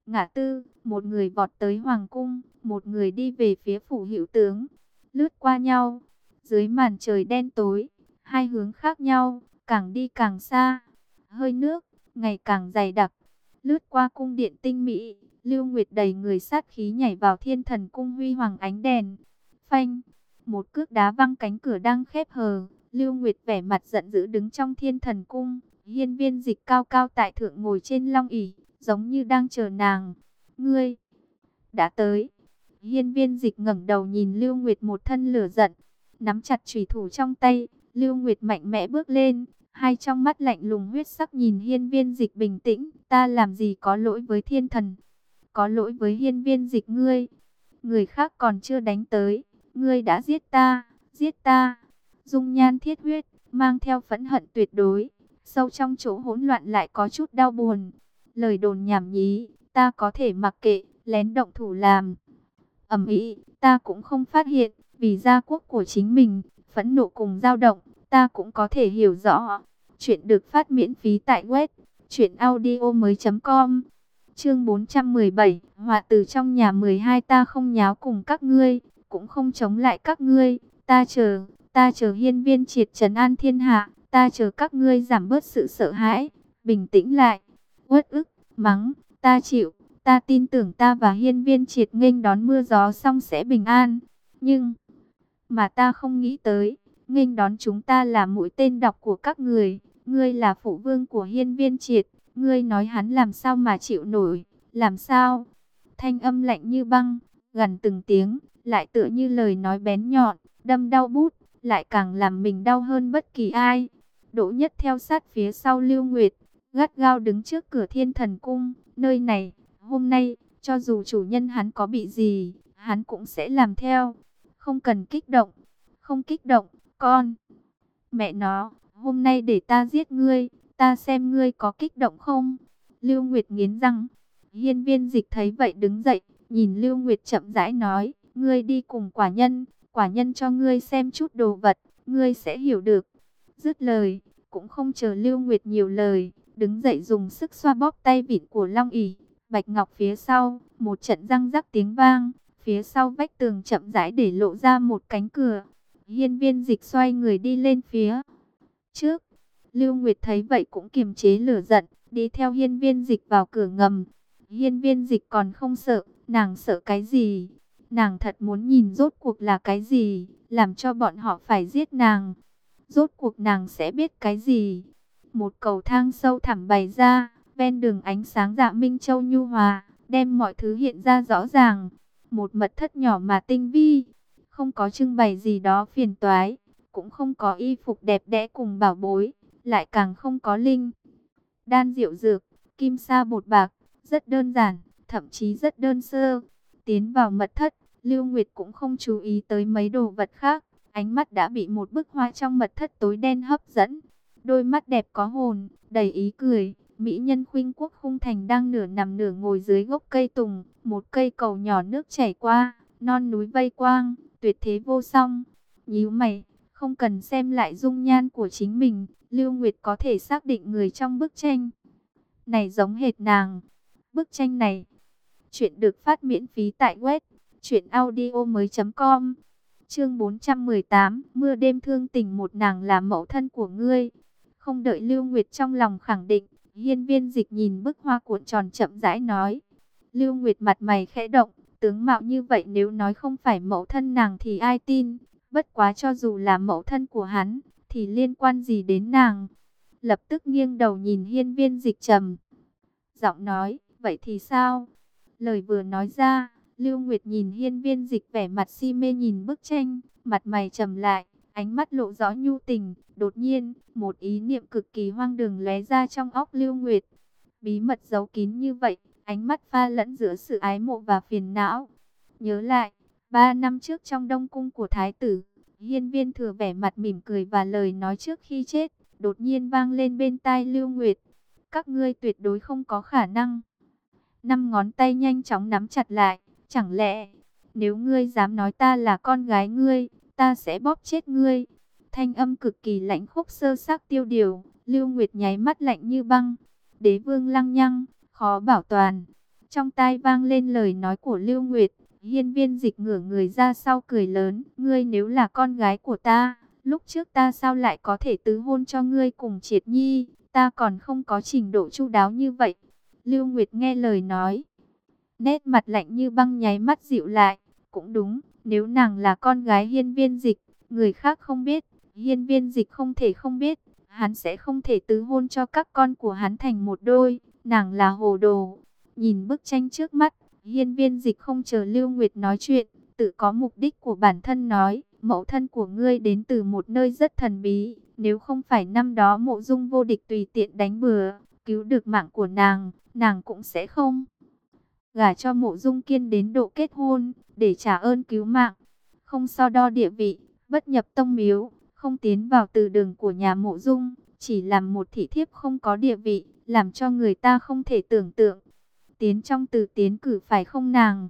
ngã tư, một người vọt tới hoàng cung, một người đi về phía phủ hữu tướng, lướt qua nhau. Dưới màn trời đen tối, hai hướng khác nhau, càng đi càng xa. Hơi nước ngày càng dày đặc, lướt qua cung điện tinh mỹ. Lưu Nguyệt đầy người sát khí nhảy vào Thiên Thần cung huy hoàng ánh đèn. Phanh, một cước đá văng cánh cửa đang khép hờ. Lưu Nguyệt vẻ mặt giận dữ đứng trong Thiên Thần cung. Hiên Viên Dịch cao cao tại thượng ngồi trên long ỷ, giống như đang chờ nàng. Ngươi đã tới. Hiên Viên Dịch ngẩng đầu nhìn Lưu Nguyệt một thân lửa giận, nắm chặt chùy thủ trong tay. Lưu Nguyệt mạnh mẽ bước lên, hai trong mắt lạnh lùng huyết sắc nhìn Hiên Viên Dịch bình tĩnh. Ta làm gì có lỗi với thiên thần, có lỗi với Hiên Viên Dịch ngươi. Người khác còn chưa đánh tới, ngươi đã giết ta, giết ta. Dung nhan thiết huyết, mang theo phẫn hận tuyệt đối. Sâu trong chỗ hỗn loạn lại có chút đau buồn. Lời đồn nhảm nhí, ta có thể mặc kệ, lén động thủ làm ầm ĩ, ta cũng không phát hiện, vì gia quốc của chính mình, phẫn nộ cùng dao động, ta cũng có thể hiểu rõ. Chuyện được phát miễn phí tại web truyệnaudiomoi.com. Chương 417, họa từ trong nhà 12. Ta không nháo cùng các ngươi, cũng không chống lại các ngươi, ta chờ Hiên Viên Triệt trấn an thiên hạ, ta chờ các ngươi giảm bớt sự sợ hãi, bình tĩnh lại. Uất ức, mắng, ta chịu, ta tin tưởng ta và Hiên Viên Triệt nghênh đón mưa gió xong sẽ bình an, nhưng mà ta không nghĩ tới, nghênh đón chúng ta là mũi tên độc của các người. Ngươi là phụ vương của Hiên Viên Triệt, ngươi nói hắn làm sao mà chịu nổi, làm sao? Thanh âm lạnh như băng, gần từng tiếng, lại tựa như lời nói bén nhọn, đâm đau bút, lại càng làm mình đau hơn bất kỳ ai. Đỗ Nhất theo sát phía sau Lưu Nguyệt, gắt gao đứng trước cửa Thiên Thần cung. Nơi này, hôm nay, cho dù chủ nhân hắn có bị gì, hắn cũng sẽ làm theo. Không cần kích động, không kích động, con. Mẹ nó, hôm nay để ta giết ngươi, ta xem ngươi có kích động không? Lưu Nguyệt nghiến răng. Hiên Viên Dịch thấy vậy đứng dậy, nhìn Lưu Nguyệt chậm rãi nói, ngươi đi cùng quả nhân cho ngươi xem chút đồ vật, ngươi sẽ hiểu được. Dứt lời, cũng không chờ Lưu Nguyệt nhiều lời, đứng dậy dùng sức xoa bóp tay vịn của long ỷ. Bạch ngọc phía sau, một trận răng rắc tiếng vang, phía sau vách tường chậm rãi để lộ ra một cánh cửa. Hiên Viên Dịch xoay người đi lên phía trước. Lưu Nguyệt thấy vậy cũng kiềm chế lửa giận, đi theo Hiên Viên Dịch vào cửa ngầm. Hiên Viên Dịch còn không sợ, nàng sợ cái gì? Nàng thật muốn nhìn rốt cuộc là cái gì, làm cho bọn họ phải giết nàng. Rốt cuộc nàng sẽ biết cái gì? Một cầu thang sâu thẳm bày ra, ven đường ánh sáng dạ minh châu nhu hòa, đem mọi thứ hiện ra rõ ràng. Một mật thất nhỏ mà tinh vi, không có trưng bày gì đó phiền toái, cũng không có y phục đẹp đẽ cùng bảo bối, lại càng không có linh đan rượu dược, kim sa bột bạc, rất đơn giản, thậm chí rất đơn sơ. Tiến vào mật thất, Lưu Nguyệt cũng không chú ý tới mấy đồ vật khác, ánh mắt đã bị một bức hoa trong mật thất tối đen hấp dẫn. Đôi mắt đẹp có hồn, đầy ý cười, mỹ nhân Khuynh Quốc Khung Thành đang nửa nằm nửa ngồi dưới gốc cây tùng, một cây cầu nhỏ nước chảy qua, non núi vây quang, tuyệt thế vô song. Nhíu mày, không cần xem lại dung nhan của chính mình, Lưu Nguyệt có thể xác định người trong bức tranh này giống hệt nàng. Bức tranh này, chuyện được phát miễn phí tại web truyệnaudiomoi.com. Chương 418, mưa đêm thương tình một nàng là mẫu thân của ngươi. Không đợi Lưu Nguyệt trong lòng khẳng định, Hiên Viên Dịch nhìn bức hoa cuộn tròn chậm rãi nói. Lưu Nguyệt mặt mày khẽ động, tướng mạo như vậy nếu nói không phải mẫu thân nàng thì ai tin, bất quá cho dù là mẫu thân của hắn, thì liên quan gì đến nàng. Lập tức nghiêng đầu nhìn Hiên Viên Dịch trầm giọng nói, vậy thì sao? Lời vừa nói ra, Lưu Nguyệt nhìn Hiên Viên Dịch vẻ mặt si mê nhìn bức tranh, mặt mày trầm lại, ánh mắt lộ rõ nhu tình. Đột nhiên, một ý niệm cực kỳ hoang đường lóe ra trong óc Lưu Nguyệt. Bí mật giấu kín như vậy, ánh mắt pha lẫn giữa sự ái mộ và phiền não. Nhớ lại, 3 năm trước trong Đông cung của Thái tử, Hiên Viên Thừa vẻ mặt mỉm cười và lời nói trước khi chết, đột nhiên vang lên bên tai Lưu Nguyệt. Các ngươi tuyệt đối không có khả năng. 5 ngón tay nhanh chóng nắm chặt lại. Chẳng lẽ, nếu ngươi dám nói ta là con gái ngươi, ta sẽ bóp chết ngươi. Thanh âm cực kỳ lãnh khốc sơ xác tiêu điều. Lưu Nguyệt nháy mắt lạnh như băng. Đế vương lăng nhăng, khó bảo toàn. Trong tai vang lên lời nói của Lưu Nguyệt. Hiên Viên Dịch ngửa người ra sau cười lớn, ngươi nếu là con gái của ta, lúc trước ta sao lại có thể tứ hôn cho ngươi cùng Triệt Nhi, ta còn không có trình độ chu đáo như vậy. Lưu Nguyệt nghe lời nói, nét mặt lạnh như băng nháy mắt dịu lại, cũng đúng, nếu nàng là con gái Hiên Viên Dịch, người khác không biết, Hiên Viên Dịch không thể không biết, hắn sẽ không thể tứ hôn cho các con của hắn thành một đôi, nàng là hồ đồ. Nhìn bức tranh trước mắt, Hiên Viên Dịch không chờ Lưu Nguyệt nói chuyện, tự có mục đích của bản thân nói, mẫu thân của ngươi đến từ một nơi rất thần bí, nếu không phải năm đó Mộ Dung vô địch tùy tiện đánh bừa, cứu được mạng của nàng cũng sẽ không gả cho Mộ Dung Kiên đến độ kết hôn, để trả ơn cứu mạng. Không so đo địa vị, bất nhập tông miếu, không tiến vào từ đường của nhà Mộ Dung, chỉ làm một thị thiếp không có địa vị, làm cho người ta không thể tưởng tượng. Tiến trong từ tiến cử phải không nàng?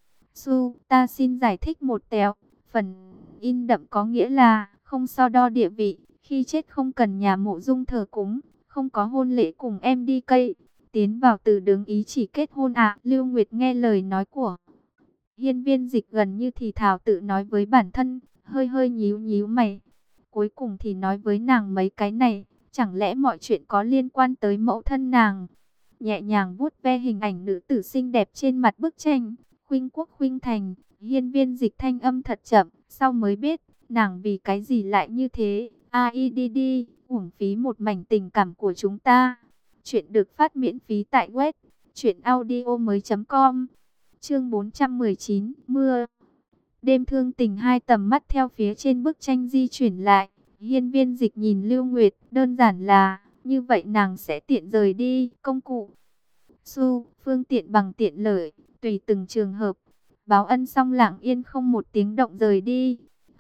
Ta xin giải thích một tẹo. Phần in đậm có nghĩa là không so đo địa vị, khi chết không cần nhà Mộ Dung thờ cúng, không có hôn lễ cùng em đi cây. Tiến vào từ đường ý chỉ kết hôn ạ. Lưu Nguyệt nghe lời nói của Hiên Viên Dịch gần như thì thào tự nói với bản thân, hơi hơi nhíu nhíu mày. Cuối cùng thì nói với nàng mấy cái này, chẳng lẽ mọi chuyện có liên quan tới mẫu thân nàng? Nhẹ nhàng vuốt ve hình ảnh nữ tử xinh đẹp trên mặt bức tranh, khuynh quốc khuynh thành, Hiên Viên Dịch thanh âm thật chậm, sau mới biết, nàng vì cái gì lại như thế. AIDD, uổng phí một mảnh tình cảm của chúng ta. Chuyện được phát miễn phí tại web truyệnaudiomoi.com. Chương 419, mưa. Đêm thương tình hai tầm mắt theo phía trên bức tranh di chuyển lại. Hiên Viên Dịch nhìn Lưu Nguyệt, đơn giản là, như vậy nàng sẽ tiện rời đi, công cụ. Phương tiện bằng tiện lợi, tùy từng trường hợp. Báo ân xong lặng yên không một tiếng động rời đi.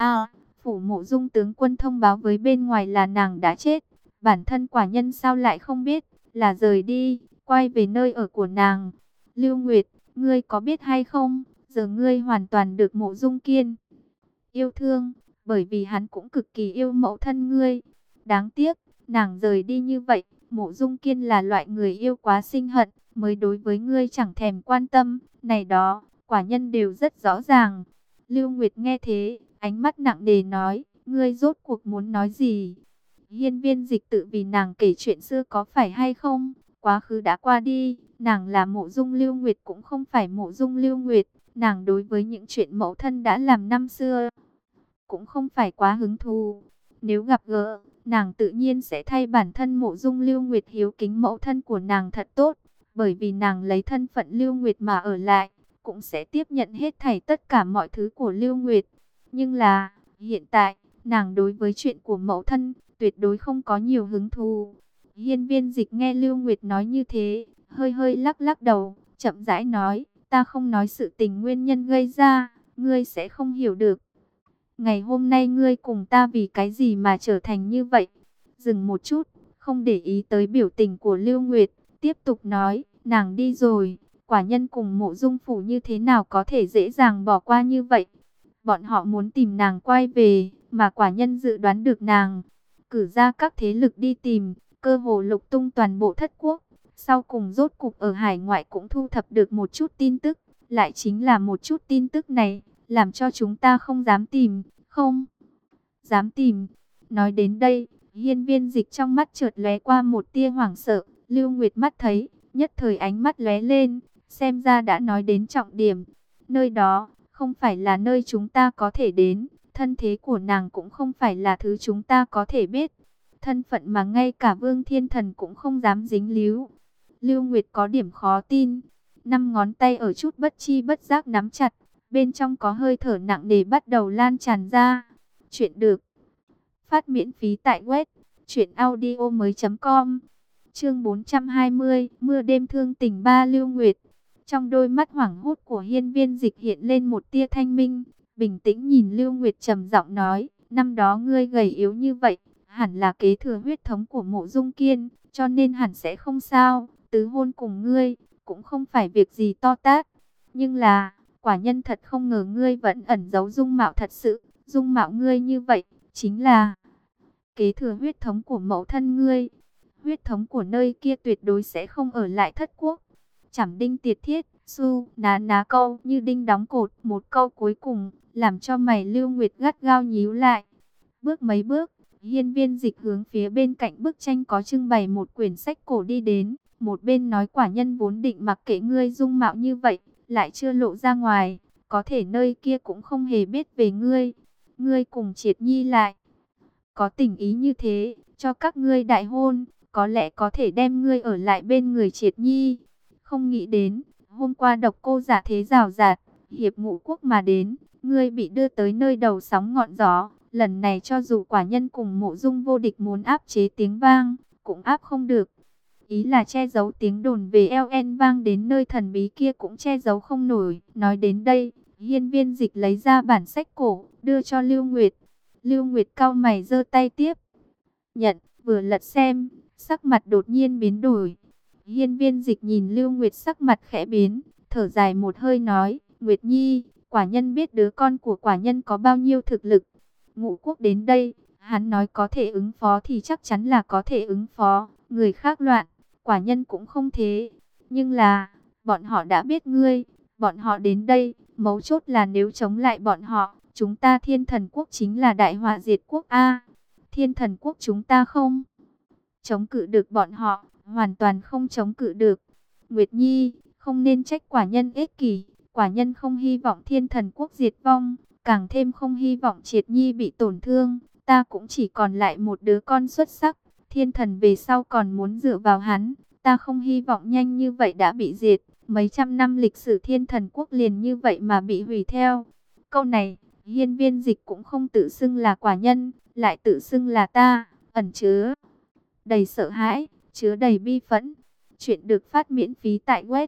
Phủ Mộ Dung tướng quân thông báo với bên ngoài là nàng đã chết. Bản thân quả nhân sao lại không biết, là rời đi, quay về nơi ở của nàng. Lưu Nguyệt, ngươi có biết hay không, giờ ngươi hoàn toàn được Mộ Dung Kiên yêu thương, bởi vì hắn cũng cực kỳ yêu mẫu thân ngươi. Đáng tiếc, nàng rời đi như vậy, Mộ Dung Kiên là loại người yêu quá sinh hận, mới đối với ngươi chẳng thèm quan tâm, này đó, quả nhân đều rất rõ ràng. Lưu Nguyệt nghe thế, ánh mắt nặng nề nói, ngươi rốt cuộc muốn nói gì? Hiên Viên Dịch tự vì nàng kể chuyện xưa có phải hay không? Quá khứ đã qua đi, nàng là Mộ Dung Lưu Nguyệt cũng không phải Mộ Dung Lưu Nguyệt, nàng đối với những chuyện mẫu thân đã làm năm xưa cũng không phải quá hứng thú. Nếu gặp gỡ, nàng tự nhiên sẽ thay bản thân Mộ Dung Lưu Nguyệt hiếu kính mẫu thân của nàng thật tốt, bởi vì nàng lấy thân phận Lưu Nguyệt mà ở lại, cũng sẽ tiếp nhận hết thảy tất cả mọi thứ của Lưu Nguyệt. Nhưng là, hiện tại, nàng đối với chuyện của mẫu thân, tuyệt đối không có nhiều hứng thú. Hiên Viên Dịch nghe Lưu Nguyệt nói như thế, hơi hơi lắc lắc đầu, chậm rãi nói, ta không nói sự tình nguyên nhân gây ra, ngươi sẽ không hiểu được. Ngày hôm nay ngươi cùng ta vì cái gì mà trở thành như vậy? Dừng một chút, không để ý tới biểu tình của Lưu Nguyệt, tiếp tục nói, nàng đi rồi, quả nhân cùng Mộ Dung phủ như thế nào có thể dễ dàng bỏ qua như vậy? Bọn họ muốn tìm nàng quay về, mà quả nhân dự đoán được nàng cử ra các thế lực đi tìm, cơ hồ lục tung toàn bộ thất quốc. Sau cùng rốt cục ở hải ngoại cũng thu thập được một chút tin tức, lại chính là một chút tin tức này, làm cho chúng ta không dám tìm, không dám tìm. Nói đến đây, Hiên Viên Dịch trong mắt chợt lóe qua một tia hoảng sợ, Lưu Nguyệt mắt thấy, nhất thời ánh mắt lóe lên, xem ra đã nói đến trọng điểm. Nơi đó, không phải là nơi chúng ta có thể đến, thân thế của nàng cũng không phải là thứ chúng ta có thể biết. Thân phận mà ngay cả Vương Thiên Thần cũng không dám dính líu. Lưu Nguyệt có điểm khó tin, năm ngón tay ở chút bất chi bất giác nắm chặt, bên trong có hơi thở nặng nề bắt đầu lan tràn ra. Chuyện được phát miễn phí tại web truyệnaudiomoi.com. Chương 420, mưa đêm thương tình ba. Lưu Nguyệt. Trong đôi mắt hoảng hốt của Hiên Viên Dịch hiện lên một tia thanh minh, bình tĩnh nhìn Lưu Nguyệt trầm giọng nói, năm đó ngươi gầy yếu như vậy, hẳn là kế thừa huyết thống của Mộ Dung Kiên, cho nên hẳn sẽ không sao, tứ hôn cùng ngươi cũng không phải việc gì to tát. Nhưng là, quả nhân thật không ngờ ngươi vẫn ẩn giấu dung mạo thật sự, dung mạo ngươi như vậy, chính là kế thừa huyết thống của mẫu thân ngươi. Huyết thống của nơi kia tuyệt đối sẽ không ở lại thất quốc. chảm đinh tiệt thiết, su, ná ná câu như đinh đóng cột. Một câu cuối cùng, làm cho mày Lưu Nguyệt gắt gao nhíu lại. Bước mấy bước, Hiên Viên Dịch hướng phía bên cạnh bức tranh có trưng bày một quyển sách cổ đi đến. Một bên nói quả nhân vốn định mặc kệ ngươi dung mạo như vậy, lại chưa lộ ra ngoài. Có thể nơi kia cũng không hề biết về ngươi. Ngươi cùng Triệt Nhi lại có tình ý như thế, cho các ngươi đại hôn, có lẽ có thể đem ngươi ở lại bên người Triệt Nhi. Không nghĩ đến, hôm qua độc cô giả thế rào rạt, hiệp Ngũ Quốc mà đến, ngươi bị đưa tới nơi đầu sóng ngọn gió. Lần này cho dù quả nhân cùng Mộ Dung vô địch muốn áp chế tiếng vang, cũng áp không được. Ý là che giấu tiếng đồn về LN vang đến nơi thần bí kia cũng che giấu không nổi. Nói đến đây, Hiên Viên Dịch lấy ra bản sách cổ, đưa cho Lưu Nguyệt. Lưu Nguyệt cau mày giơ tay tiếp nhận, vừa lật xem, sắc mặt đột nhiên biến đổi. Hiên Viên Dịch nhìn Lưu Nguyệt sắc mặt khẽ biến, thở dài một hơi nói, Nguyệt Nhi, quả nhân biết đứa con của quả nhân có bao nhiêu thực lực. Ngũ Quốc đến đây, hắn nói có thể ứng phó thì chắc chắn là có thể ứng phó, người khác loạn, quả nhân cũng không thế. Nhưng là, bọn họ đã biết ngươi, bọn họ đến đây, mấu chốt là nếu chống lại bọn họ, chúng ta Thiên Thần Quốc chính là đại họa diệt quốc a. Thiên Thần Quốc chúng ta không chống cự được bọn họ, hoàn toàn không chống cự được. Nguyệt Nhi, không nên trách quả nhân ích kỷ, quả nhân không hy vọng Thiên Thần Quốc diệt vong, càng thêm không hy vọng Triệt Nhi bị tổn thương. Ta cũng chỉ còn lại một đứa con xuất sắc, Thiên Thần về sau còn muốn dựa vào hắn, ta không hy vọng nhanh như vậy đã bị diệt. Mấy trăm năm lịch sử Thiên Thần Quốc liền như vậy mà bị hủy theo. Câu này, Hiên Viên Dịch cũng không tự xưng là quả nhân, lại tự xưng là ta, ẩn chứa đầy sợ hãi, chứa đầy bi phẫn. Chuyện được phát miễn phí tại web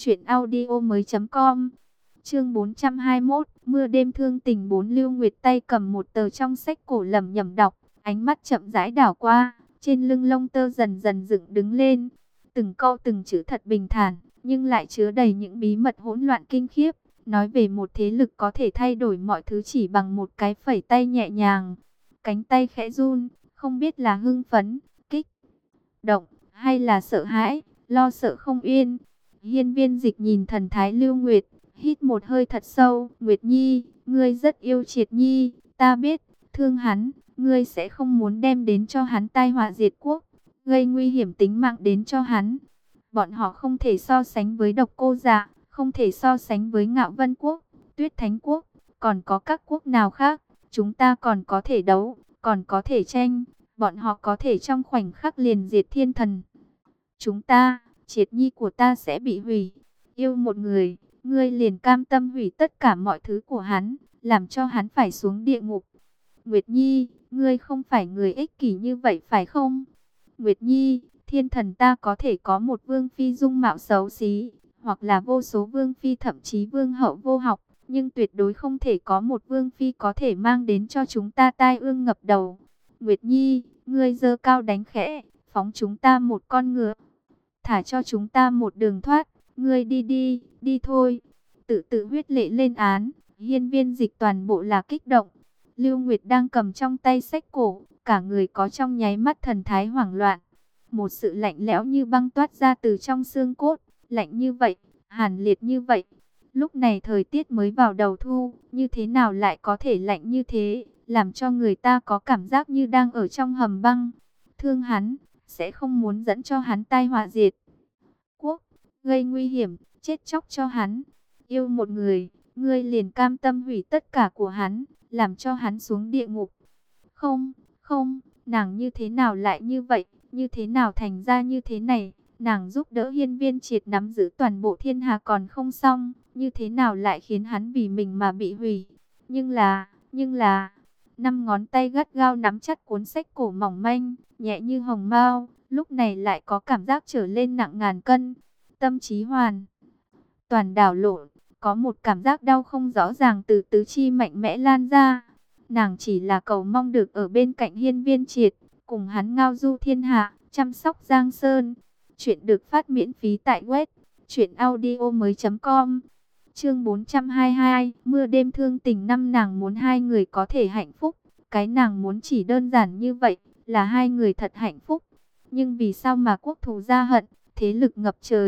truyệnaudiomoi.com. Chương 421, mưa đêm thương tình 4. Lưu Nguyệt tay cầm một tờ trong sách cổ lẩm nhẩm đọc, ánh mắt chậm rãi đảo qua, trên lưng lông tơ dần dần dựng đứng lên. Từng câu từng chữ thật bình thản, nhưng lại chứa đầy những bí mật hỗn loạn kinh khiếp, nói về một thế lực có thể thay đổi mọi thứ chỉ bằng một cái phẩy tay nhẹ nhàng. Cánh tay khẽ run, không biết là hưng phấn, kích động hay là sợ hãi, lo sợ không yên. Hiên Viên Dịch nhìn thần thái Lưu Nguyệt, hít một hơi thật sâu. Nguyệt Nhi, ngươi rất yêu Triệt Nhi, ta biết, thương hắn, ngươi sẽ không muốn đem đến cho hắn tai họa diệt quốc, gây nguy hiểm tính mạng đến cho hắn. Bọn họ không thể so sánh với Độc Cô Dạ, không thể so sánh với Ngạo Vân Quốc, Tuyết Thánh Quốc, còn có các quốc nào khác. Chúng ta còn có thể đấu, còn có thể tranh, bọn họ có thể trong khoảnh khắc liền diệt Thiên Thần. Chúng ta, Triệt Nhi của ta sẽ bị hủy. Yêu một người, ngươi liền cam tâm hủy tất cả mọi thứ của hắn, làm cho hắn phải xuống địa ngục. Nguyệt Nhi, ngươi không phải người ích kỷ như vậy phải không? Nguyệt Nhi, Thiên Thần ta có thể có một vương phi dung mạo xấu xí, hoặc là vô số vương phi thậm chí vương hậu vô học, nhưng tuyệt đối không thể có một vương phi có thể mang đến cho chúng ta tai ương ngập đầu. Nguyệt Nhi, ngươi giơ cao đánh khẽ, phóng chúng ta một con ngựa, thả cho chúng ta một đường thoát. Ngươi đi đi, đi thôi. Tự huyết lệ lên án. Hiên Viên Dịch toàn bộ là kích động. Lưu Nguyệt đang cầm trong tay sách cổ, cả người có trong nháy mắt thần thái hoảng loạn. Một sự lạnh lẽo như băng toát ra từ trong xương cốt, lạnh như vậy, hàn liệt như vậy. Lúc này thời tiết mới vào đầu thu, như thế nào lại có thể lạnh như thế, làm cho người ta có cảm giác như đang ở trong hầm băng. Thương hắn, sẽ không muốn dẫn cho hắn tai họa diệt quốc, gây nguy hiểm, chết chóc cho hắn. Yêu một người, ngươi liền cam tâm hủy tất cả của hắn, làm cho hắn xuống địa ngục. Không, không, nàng như thế nào lại như vậy, như thế nào thành ra như thế này. Nàng giúp đỡ Hiên Viên Triệt nắm giữ toàn bộ thiên hà còn không xong, như thế nào lại khiến hắn vì mình mà bị hủy. Nhưng là, năm ngón tay gắt gao nắm chặt cuốn sách cổ mỏng manh, nhẹ như hồng mao, lúc này lại có cảm giác trở lên nặng ngàn cân. Tâm trí hoàn toàn đảo lộn, có một cảm giác đau không rõ ràng từ tứ chi mạnh mẽ lan ra. Nàng chỉ là cầu mong được ở bên cạnh Hiên Viên Triệt, cùng hắn ngao du thiên hạ, chăm sóc Giang Sơn. Chuyện được phát miễn phí tại web truyệnaudiomoi.com. Chương 422, mưa đêm thương tình. Năm nàng muốn hai người có thể hạnh phúc, cái nàng muốn chỉ đơn giản như vậy, là hai người thật hạnh phúc. Nhưng vì sao mà quốc thù gia hận, thế lực ngập trời,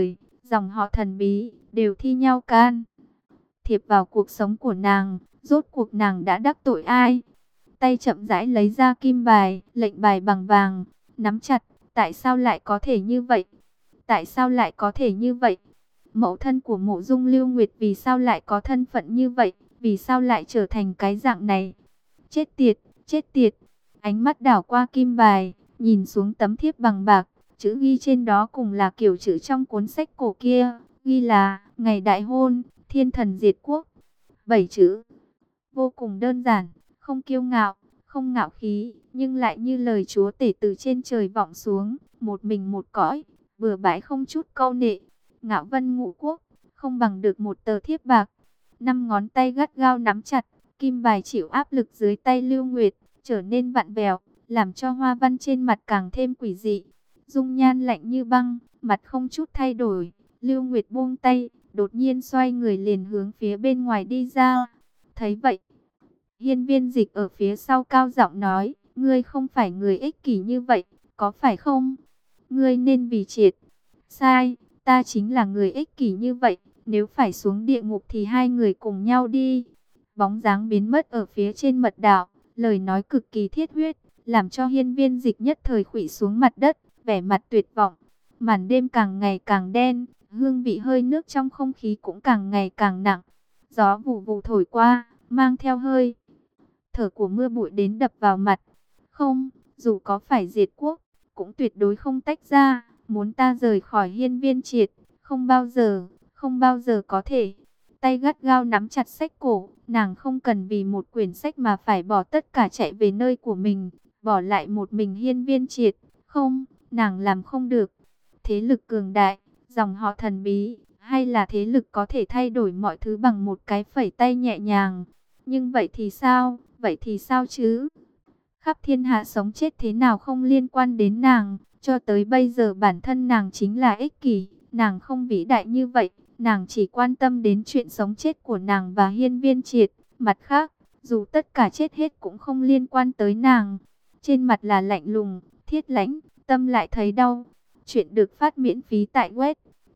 dòng họ thần bí, đều thi nhau can thiệp vào cuộc sống của nàng. Rốt cuộc nàng đã đắc tội ai? Tay chậm rãi lấy ra kim bài, lệnh bài bằng vàng, nắm chặt. Tại sao lại có thể như vậy? Tại sao lại có thể như vậy? Mẫu thân của Mộ Dung Lưu Nguyệt vì sao lại có thân phận như vậy? Vì sao lại trở thành cái dạng này? Chết tiệt, chết tiệt. Ánh mắt đảo qua kim bài, nhìn xuống tấm thiếp bằng bạc, chữ ghi trên đó cùng là kiểu chữ trong cuốn sách cổ kia, ghi là ngày đại hôn, thiên thần diệt quốc. 7 chữ, vô cùng đơn giản, không kiêu ngạo, không ngạo khí, nhưng lại như lời chúa tể từ trên trời vọng xuống, một mình một cõi, bừa bãi không chút câu nệ. Ngạo Vân Ngũ Quốc, không bằng được một tờ thiếp bạc. 5 ngón tay gắt gao nắm chặt, kim bài chịu áp lực dưới tay Lưu Nguyệt, trở nên vặn vẹo, làm cho hoa văn trên mặt càng thêm quỷ dị. Dung nhan lạnh như băng, mặt không chút thay đổi. Lưu Nguyệt buông tay, đột nhiên xoay người liền hướng phía bên ngoài đi ra. Thấy vậy, Hiên Viên Dịch ở phía sau cao giọng nói, ngươi không phải người ích kỷ như vậy, có phải không? Ngươi nên vì triệt. Sai, ta chính là người ích kỷ như vậy, nếu phải xuống địa ngục thì hai người cùng nhau đi. Bóng dáng biến mất ở phía trên mật đạo, lời nói cực kỳ thiết huyết, làm cho Hiên Viên Dịch nhất thời khuỵu xuống mặt đất, vẻ mặt tuyệt vọng. Màn đêm càng ngày càng đen, hương vị hơi nước trong không khí cũng càng ngày càng nặng. Gió vù vù thổi qua, mang theo hơi thở của mưa bụi đến đập vào mặt. Không, dù có phải diệt quốc, cũng tuyệt đối không tách ra. Muốn ta rời khỏi Hiên Viên Triệt, không bao giờ, không bao giờ có thể. Tay gắt gao nắm chặt sách cổ, nàng không cần vì một quyển sách mà phải bỏ tất cả chạy về nơi của mình, bỏ lại một mình Hiên Viên Triệt. Không, nàng làm không được. Thế lực cường đại, dòng họ thần bí, hay là thế lực có thể thay đổi mọi thứ bằng một cái phẩy tay nhẹ nhàng. Nhưng vậy thì sao? Vậy thì sao chứ? Khắp thiên hạ sống chết thế nào không liên quan đến nàng. Cho tới bây giờ bản thân nàng chính là ích kỷ. Nàng không vĩ đại như vậy. Nàng chỉ quan tâm đến chuyện sống chết của nàng và Hiên Viên Triệt. Mặt khác, dù tất cả chết hết cũng không liên quan tới nàng. Trên mặt là lạnh lùng, thiết lãnh, tâm lại thấy đau. Chuyện được phát miễn phí tại web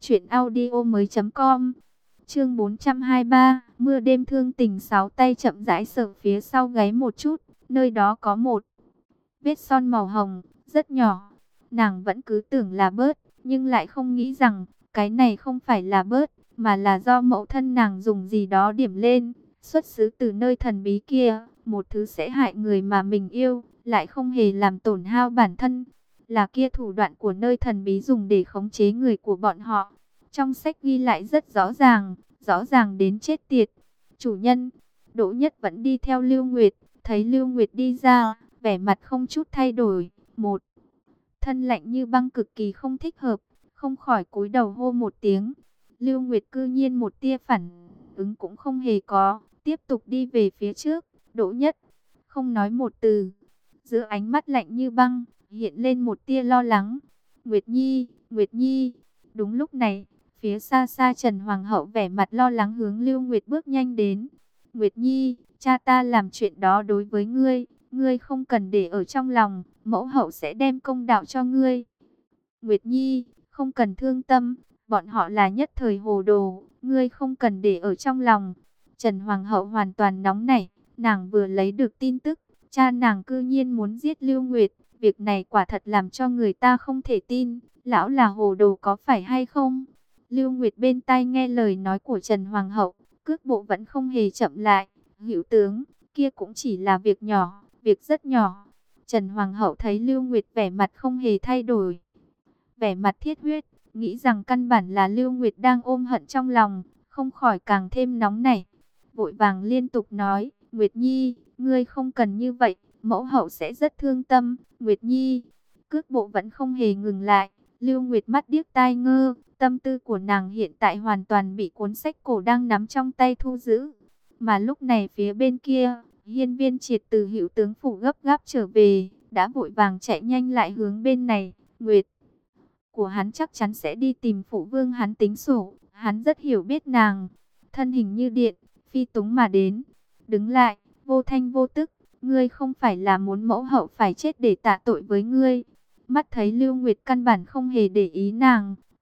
truyệnaudiomoi.com. Chương 423, mưa đêm thương tình. Sáu tay chậm rãi sờ phía sau gáy một chút, nơi đó có một vết son màu hồng, rất nhỏ. Nàng vẫn cứ tưởng là bớt, nhưng lại không nghĩ rằng cái này không phải là bớt, mà là do mẫu thân nàng dùng gì đó điểm lên, xuất xứ từ nơi thần bí kia, một thứ sẽ hại người mà mình yêu, lại không hề làm tổn hao bản thân. Là kia thủ đoạn của nơi thần bí dùng để khống chế người của bọn họ. Trong sách ghi lại rất rõ ràng đến chết tiệt. Chủ nhân, Đỗ Nhất vẫn đi theo Lưu Nguyệt, thấy Lưu Nguyệt đi ra, vẻ mặt không chút thay đổi, một thân lạnh như băng cực kỳ không thích hợp, không khỏi cúi đầu hô một tiếng. Lưu Nguyệt cư nhiên một tia phản ứng cũng không hề có, tiếp tục đi về phía trước. Đỗ Nhất không nói một từ, giữa ánh mắt lạnh như băng hiện lên một tia lo lắng. Nguyệt Nhi, Nguyệt Nhi. Đúng lúc này, phía xa xa Trần Hoàng hậu vẻ mặt lo lắng hướng Lưu Nguyệt bước nhanh đến. Nguyệt Nhi, cha ta làm chuyện đó đối với ngươi, ngươi không cần để ở trong lòng, mẫu hậu sẽ đem công đạo cho ngươi. Nguyệt Nhi, không cần thương tâm, bọn họ là nhất thời hồ đồ, ngươi không cần để ở trong lòng. Trần Hoàng hậu hoàn toàn nóng nảy, nàng vừa lấy được tin tức, cha nàng cư nhiên muốn giết Lưu Nguyệt, việc này quả thật làm cho người ta không thể tin, lão là hồ đồ có phải hay không? Lưu Nguyệt bên tai nghe lời nói của Trần Hoàng hậu, cước bộ vẫn không hề chậm lại. Hữu tướng, kia cũng chỉ là việc nhỏ, việc rất nhỏ. Trần Hoàng hậu thấy Lưu Nguyệt vẻ mặt không hề thay đổi, vẻ mặt thiết huyết, nghĩ rằng căn bản là Lưu Nguyệt đang ôm hận trong lòng, không khỏi càng thêm nóng nảy. Vội vàng liên tục nói, Nguyệt Nhi, ngươi không cần như vậy, mẫu hậu sẽ rất thương tâm. Nguyệt Nhi, cước bộ vẫn không hề ngừng lại. Lưu Nguyệt mắt điếc tai ngơ, tâm tư của nàng hiện tại hoàn toàn bị cuốn sách cổ đang nắm trong tay thu giữ. Mà lúc này phía bên kia, Hiên Viên Triệt từ Hữu tướng phủ gấp gáp trở về, đã vội vàng chạy nhanh lại hướng bên này. Nguyệt của hắn chắc chắn sẽ đi tìm phụ vương hắn tính sổ, hắn rất hiểu biết nàng. Thân hình như điện, phi túng mà đến. Đứng lại, vô thanh vô tức, ngươi không phải là muốn mẫu hậu phải chết để tạ tội với ngươi. Mắt thấy Lưu Nguyệt căn bản không hề để ý nàng,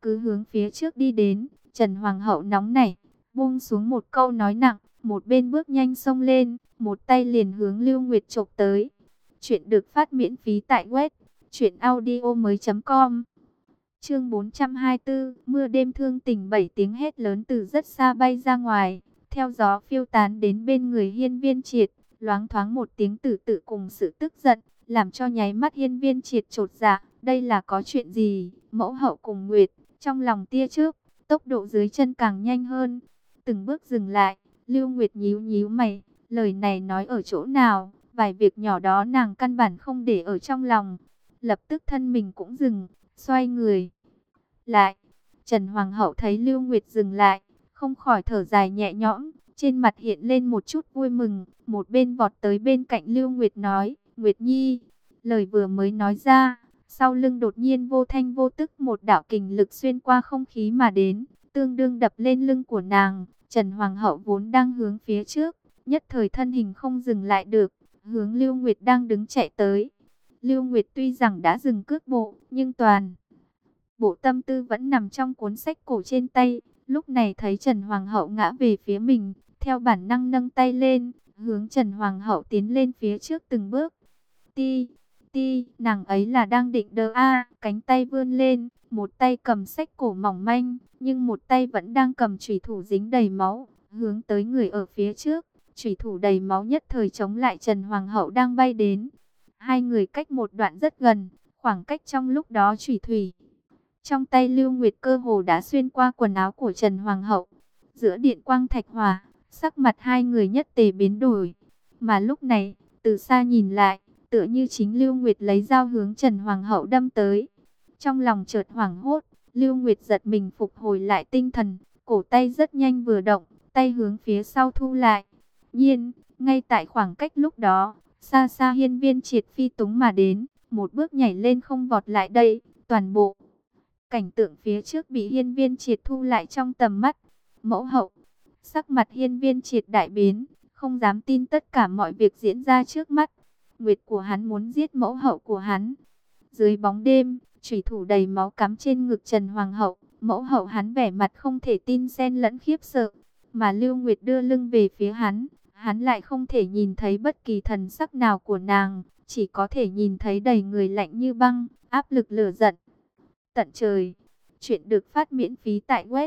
cứ hướng phía trước đi đến. Trần Hoàng hậu nóng nảy, buông xuống một câu nói nặng, một bên bước nhanh xông lên, một tay liền hướng Lưu Nguyệt chộp tới. Chuyện được phát miễn phí tại web truyệnaudiomoi.com. Chương 424, mưa đêm thương tình. 7 tiếng hét lớn từ rất xa bay ra ngoài, theo gió phiêu tán đến bên người Hiên Viên Triệt, loáng thoáng một tiếng tử tự cùng sự tức giận, làm cho nháy mắt Hiên Viên Triệt chột dạ, đây là có chuyện gì? Mẫu hậu cùng Nguyệt, trong lòng tia trước, tốc độ dưới chân càng nhanh hơn, từng bước dừng lại. Lưu Nguyệt nhíu nhíu mày, lời này nói ở chỗ nào? Vài việc nhỏ đó nàng căn bản không để ở trong lòng. Lập tức thân mình cũng dừng, xoay người lại. Trần Hoàng hậu thấy Lưu Nguyệt dừng lại, không khỏi thở dài nhẹ nhõm, trên mặt hiện lên một chút vui mừng, một bên vọt tới bên cạnh Lưu Nguyệt nói, Nguyệt Nhi. Lời vừa mới nói ra, sau lưng đột nhiên vô thanh vô tức một đạo kình lực xuyên qua không khí mà đến, tương đương đập lên lưng của nàng. Trần Hoàng hậu vốn đang hướng phía trước, nhất thời thân hình không dừng lại được, hướng Lưu Nguyệt đang đứng chạy tới. Lưu Nguyệt tuy rằng đã dừng cước bộ, nhưng toàn bộ tâm tư vẫn nằm trong cuốn sách cổ trên tay. Lúc này thấy Trần Hoàng hậu ngã về phía mình, theo bản năng nâng tay lên, hướng Trần Hoàng hậu tiến lên phía trước từng bước. Ti, ti, nàng ấy là đang định đỡ cánh tay vươn lên, một tay cầm sách cổ mỏng manh, nhưng một tay vẫn đang cầm chủy thủ dính đầy máu, hướng tới người ở phía trước. Chủy thủ đầy máu nhất thời chống lại Trần Hoàng hậu đang bay đến. Hai người cách một đoạn rất gần, khoảng cách trong lúc đó chủy thủy trong tay Lưu Nguyệt cơ hồ đã xuyên qua quần áo của Trần Hoàng hậu. Giữa điện quang thạch hỏa, sắc mặt hai người nhất tề biến đổi. Mà lúc này, từ xa nhìn lại, tựa như chính Lưu Nguyệt lấy dao hướng Trần Hoàng hậu đâm tới. Trong lòng chợt hoảng hốt, Lưu Nguyệt giật mình phục hồi lại tinh thần, cổ tay rất nhanh vừa động, tay hướng phía sau thu lại. Nhiên, ngay tại khoảng cách lúc đó, xa xa Hiên Viên Triệt phi túng mà đến, một bước nhảy lên không vọt lại đây, toàn bộ cảnh tượng phía trước bị Hiên Viên Triệt thu lại trong tầm mắt. Mẫu hậu, sắc mặt Hiên Viên Triệt đại biến, không dám tin tất cả mọi việc diễn ra trước mắt. Nguyệt của hắn muốn giết mẫu hậu của hắn. Dưới bóng đêm, chủy thủ đầy máu cắm trên ngực Trần Hoàng hậu, mẫu hậu hắn vẻ mặt không thể tin xen lẫn khiếp sợ, mà Lưu Nguyệt đưa lưng về phía hắn, hắn lại không thể nhìn thấy bất kỳ thần sắc nào của nàng, chỉ có thể nhìn thấy đầy người lạnh như băng, áp lực lửa giận tận trời. Chuyện được phát miễn phí tại web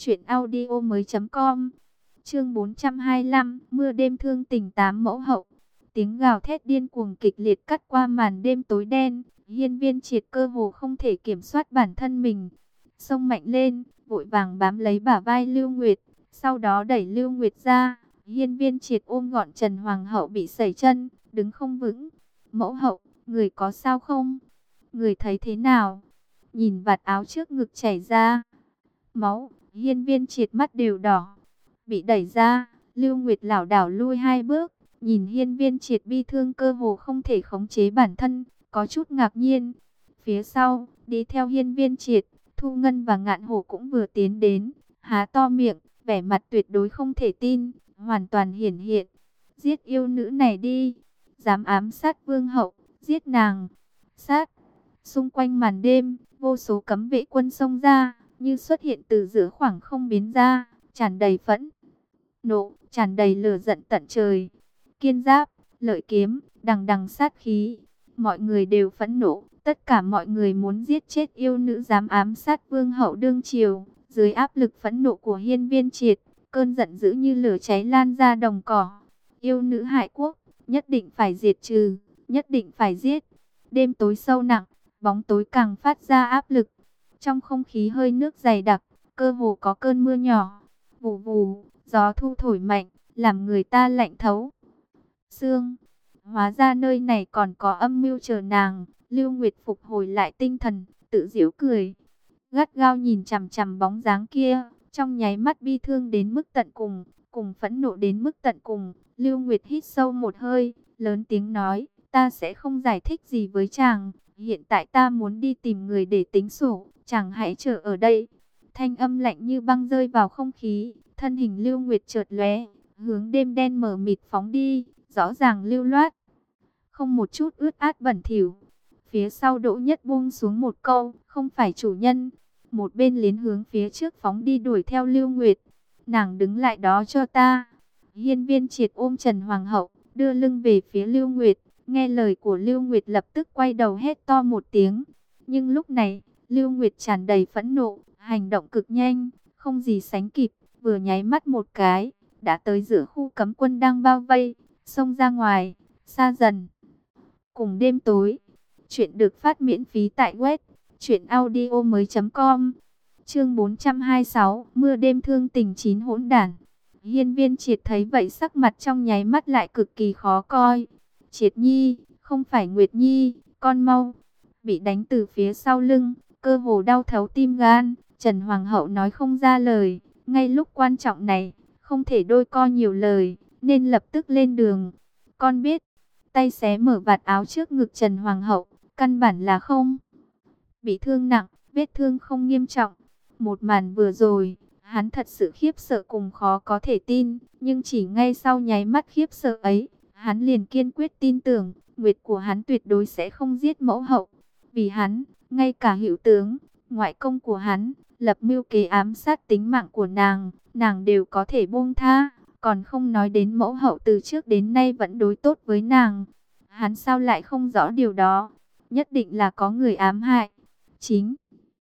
truyệnaudiomoi.com. Chương 425, mưa đêm thương tình. 8 mẫu hậu. Tiếng gào thét điên cuồng kịch liệt cắt qua màn đêm tối đen. Hiên Viên Triệt cơ hồ không thể kiểm soát bản thân mình, xông mạnh lên, vội vàng bám lấy bả vai Lưu Nguyệt, sau đó đẩy Lưu Nguyệt ra. Hiên Viên Triệt ôm gọn Trần Hoàng hậu bị sẩy chân, đứng không vững. Mẫu hậu, người có sao không? Người thấy thế nào? Nhìn vạt áo trước ngực chảy ra máu, Hiên Viên Triệt mắt đều đỏ. Bị đẩy ra, Lưu Nguyệt lảo đảo lui hai bước, nhìn Hiên Viên Triệt bi thương cơ hồ không thể khống chế bản thân, có chút ngạc nhiên. Phía sau, đi theo Hiên Viên Triệt, Thu Ngân và Ngạn Hổ cũng vừa tiến đến, há to miệng, vẻ mặt tuyệt đối không thể tin, hoàn toàn hiển hiện. Giết yêu nữ này đi, dám ám sát vương hậu, giết nàng. Sát. Xung quanh màn đêm, vô số cấm vệ quân xông ra, như xuất hiện từ giữa khoảng không biến ra, tràn đầy phẫn nộ, tràn đầy lửa giận tận trời. Kiên giáp, lợi kiếm, đằng đằng sát khí. Mọi người đều phẫn nộ, tất cả mọi người muốn giết chết yêu nữ dám ám sát vương hậu đương triều. Dưới áp lực phẫn nộ của Hiên Viên Triệt, cơn giận dữ như lửa cháy lan ra đồng cỏ. Yêu nữ hại quốc, nhất định phải diệt trừ, nhất định phải giết. Đêm tối sâu nặng, bóng tối càng phát ra áp lực. Trong không khí hơi nước dày đặc, cơ hồ có cơn mưa nhỏ. Vù vù, gió thu thổi mạnh, làm người ta lạnh thấu xương. Hóa ra nơi này còn có âm mưu chờ nàng. Lưu Nguyệt phục hồi lại tinh thần, tự giễu cười, gắt gao nhìn chằm chằm bóng dáng kia, trong nháy mắt bi thương đến mức tận cùng, cùng phẫn nộ đến mức tận cùng. Lưu Nguyệt hít sâu một hơi, lớn tiếng nói, ta sẽ không giải thích gì với chàng. Hiện tại ta muốn đi tìm người để tính sổ, chàng hãy chờ ở đây. Thanh âm lạnh như băng rơi vào không khí, thân hình Lưu Nguyệt chợt lóe, hướng đêm đen mờ mịt phóng đi, rõ ràng lưu loát, không một chút ướt át bẩn thỉu. Phía sau Đỗ Nhất buông xuống một câu, không phải chủ nhân. Một bên liền hướng phía trước phóng đi đuổi theo Lưu Nguyệt. Nàng đứng lại đó cho ta. Hiên Viên Triệt ôm Trần Hoàng hậu, đưa lưng về phía Lưu Nguyệt. Nghe lời của Lưu Nguyệt lập tức quay đầu hét to một tiếng. Nhưng lúc này, Lưu Nguyệt tràn đầy phẫn nộ, hành động cực nhanh, không gì sánh kịp, vừa nháy mắt một cái, đã tới giữa khu cấm quân đang bao vây, xông ra ngoài, xa dần. Cùng đêm tối, chuyện được phát miễn phí tại web truyệnaudiomoi.com. Chương 426, mưa đêm thương tình chín hỗn đản. Hiên Viên Triệt thấy vậy sắc mặt trong nháy mắt lại cực kỳ khó coi. Triệt Nhi, không phải Nguyệt Nhi, con mau. Bị đánh từ phía sau lưng, cơ hồ đau thấu tim gan, Trần Hoàng hậu nói không ra lời. Ngay lúc quan trọng này, không thể đôi co nhiều lời, nên lập tức lên đường. Con biết, tay xé mở vạt áo trước ngực Trần Hoàng hậu, căn bản là không bị thương nặng, vết thương không nghiêm trọng. Một màn vừa rồi, hắn thật sự khiếp sợ cùng khó có thể tin, nhưng chỉ ngay sau nháy mắt khiếp sợ ấy, hắn liền kiên quyết tin tưởng, Nguyệt của hắn tuyệt đối sẽ không giết mẫu hậu. Vì hắn, ngay cả hữu tướng, ngoại công của hắn, lập mưu kế ám sát tính mạng của nàng đều có thể buông tha, còn không nói đến mẫu hậu từ trước đến nay vẫn đối tốt với nàng. Hắn sao lại không rõ điều đó? Nhất định là có người ám hại. Chính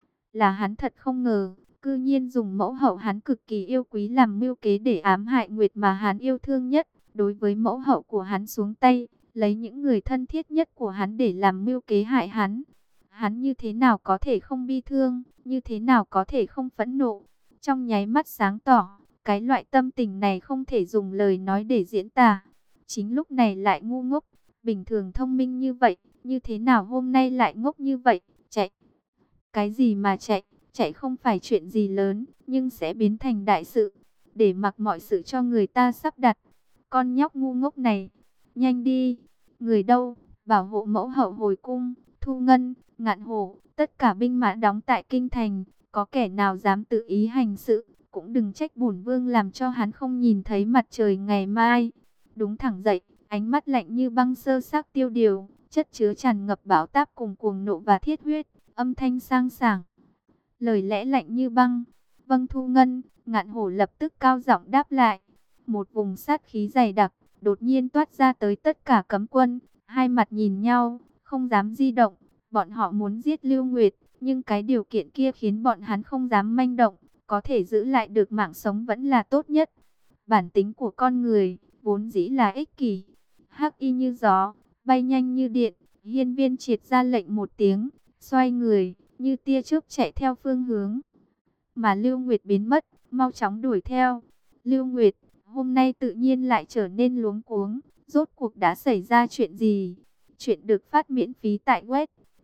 là hắn thật không ngờ, cư nhiên dùng mẫu hậu hắn cực kỳ yêu quý làm mưu kế để ám hại Nguyệt mà hắn yêu thương nhất. Đối với mẫu hậu của hắn xuống tay, lấy những người thân thiết nhất của hắn để làm mưu kế hại hắn. Hắn như thế nào có thể không bi thương, như thế nào có thể không phẫn nộ. Trong nháy mắt sáng tỏ, cái loại tâm tình này không thể dùng lời nói để diễn tả. Chính lúc này lại ngu ngốc, bình thường thông minh như vậy, như thế nào hôm nay lại ngốc như vậy, chạy. Cái gì mà chạy, chạy không phải chuyện gì lớn, nhưng sẽ biến thành đại sự, để mặc mọi sự cho người ta sắp đặt. Con nhóc ngu ngốc này, nhanh đi, người đâu, bảo hộ mẫu hậu hồi cung, Thu Ngân, Ngạn Hổ, tất cả binh mã đóng tại kinh thành, có kẻ nào dám tự ý hành sự, cũng đừng trách bổn vương làm cho hắn không nhìn thấy mặt trời ngày mai. Đúng thẳng dậy, ánh mắt lạnh như băng sơ xác tiêu điều, chất chứa tràn ngập bão táp cùng cuồng nộ và thiết huyết, âm thanh sang sảng, lời lẽ lạnh như băng. Vâng Thu Ngân, Ngạn Hổ lập tức cao giọng đáp lại. Một vùng sát khí dày đặc đột nhiên toát ra tới tất cả cấm quân, hai mặt nhìn nhau, không dám di động. Bọn họ muốn giết Lưu Nguyệt, nhưng cái điều kiện kia khiến bọn hắn không dám manh động, có thể giữ lại được mạng sống vẫn là tốt nhất. Bản tính của con người vốn dĩ là ích kỷ, hắc y như gió, bay nhanh như điện. Hiên Viên Triệt ra lệnh một tiếng, xoay người, như tia chớp chạy theo phương hướng mà Lưu Nguyệt biến mất, mau chóng đuổi theo. Lưu Nguyệt, hôm nay tự nhiên lại trở nên luống cuống, rốt cuộc đã xảy ra chuyện gì? Chuyện được phát miễn phí tại web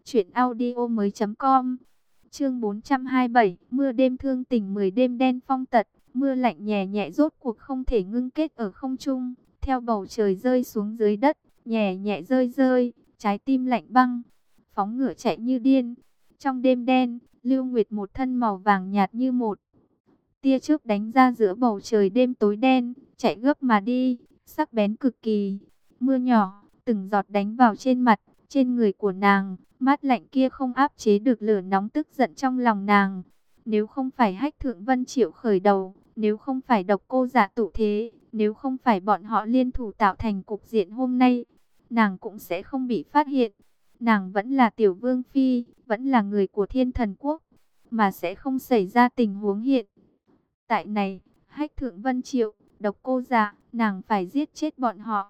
truyệnaudiomoi.com. Chương 427, mưa đêm thương tình 10 đêm đen phong tật, mưa lạnh nhẹ nhẹ rốt cuộc không thể ngưng kết ở không trung, theo bầu trời rơi xuống dưới đất, nhẹ nhẹ rơi rơi, trái tim lạnh băng, phóng ngựa chạy như điên. Trong đêm đen, Lưu Nguyệt một thân màu vàng nhạt như một tia chớp đánh ra giữa bầu trời đêm tối đen, chạy gấp mà đi, sắc bén cực kỳ. Mưa nhỏ, từng giọt đánh vào trên mặt, trên người của nàng, mát lạnh kia không áp chế được lửa nóng tức giận trong lòng nàng. Nếu không phải Hách Thượng Vân Triệu khởi đầu, nếu không phải Độc Cô Dạ tụ thế, nếu không phải bọn họ liên thủ tạo thành cục diện hôm nay, nàng cũng sẽ không bị phát hiện. Nàng vẫn là tiểu vương phi, vẫn là người của Thiên Thần Quốc, mà sẽ không xảy ra tình huống hiện tại này. Hách Thượng Vân Triệu, Độc Cô Dạ, nàng phải giết chết bọn họ,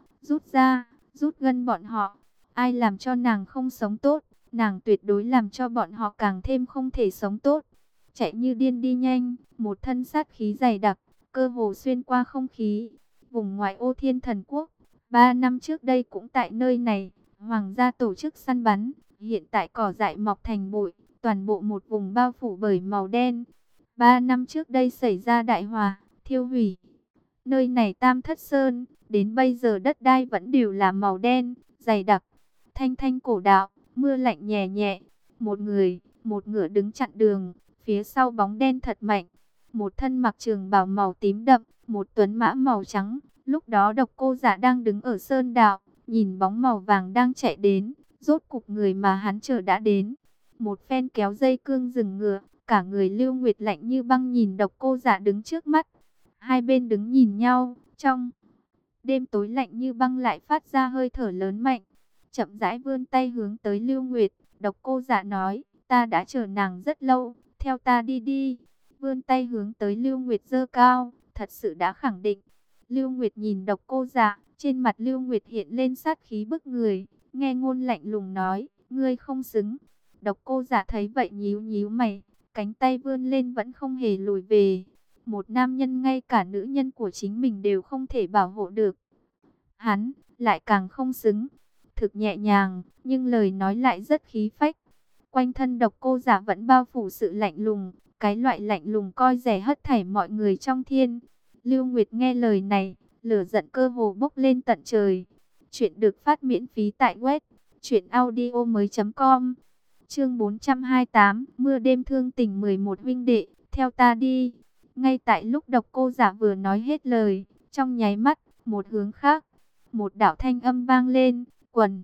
rút gân bọn họ. Ai làm cho nàng không sống tốt, nàng tuyệt đối làm cho bọn họ càng thêm không thể sống tốt. Chạy như điên đi nhanh, một thân sát khí dày đặc, cơ hồ xuyên qua không khí. Vùng ngoại ô Thiên Thần Quốc, 3 năm trước đây cũng tại nơi này, hoàng gia tổ chức săn bắn, hiện tại cỏ dại mọc thành bụi, toàn bộ một vùng bao phủ bởi màu đen. 3 năm trước đây xảy ra đại hỏa, thiêu hủy nơi này Tam Thất Sơn, đến bây giờ đất đai vẫn đều là màu đen, dày đặc. Thanh thanh cổ đạo, mưa lạnh nhẹ nhẹ, một người, một ngựa đứng chặn đường, phía sau bóng đen thật mạnh. Một thân mặc trường bào màu tím đậm, một tuấn mã màu trắng. Lúc đó Độc Cô Dạ đang đứng ở sơn đạo, nhìn bóng màu vàng đang chạy đến, rốt cục người mà hắn chờ đã đến. Một phen kéo dây cương dừng ngựa, Cả người Lưu Nguyệt lạnh như băng nhìn Độc Cô Dạ đứng trước mắt. Hai bên đứng nhìn nhau, trong đêm tối lạnh như băng lại phát ra hơi thở lớn mạnh. Chậm rãi vươn tay hướng tới Lưu Nguyệt, Độc Cô Dạ nói, ta đã chờ nàng rất lâu, theo ta đi đi. Vươn tay hướng tới Lưu Nguyệt giơ cao, thật sự đã khẳng định. Lưu Nguyệt nhìn Độc Cô Dạ, trên mặt Lưu Nguyệt hiện lên sát khí bức người, nghe ngôn lạnh lùng nói, ngươi không xứng. Độc Cô Dạ thấy vậy nhíu nhíu mày, cánh tay vươn lên vẫn không hề lùi về. Một nam nhân ngay cả nữ nhân của chính mình đều không thể bảo hộ được, hắn lại càng không xứng. Thực nhẹ nhàng, nhưng lời nói lại rất khí phách. Quanh thân Độc Cô Dạ vẫn bao phủ sự lạnh lùng, cái loại lạnh lùng coi rẻ hết thảy mọi người trong thiên. Lưu Nguyệt nghe lời này, lửa giận cơ hồ bốc lên tận trời. Chuyện được phát miễn phí tại web truyệnaudiomoi.com. Chương 428, mưa đêm thương tình 11 huynh đệ, theo ta đi. Ngay tại lúc Độc Cô Dạ vừa nói hết lời, trong nháy mắt, một hướng khác, một đạo thanh âm vang lên, quần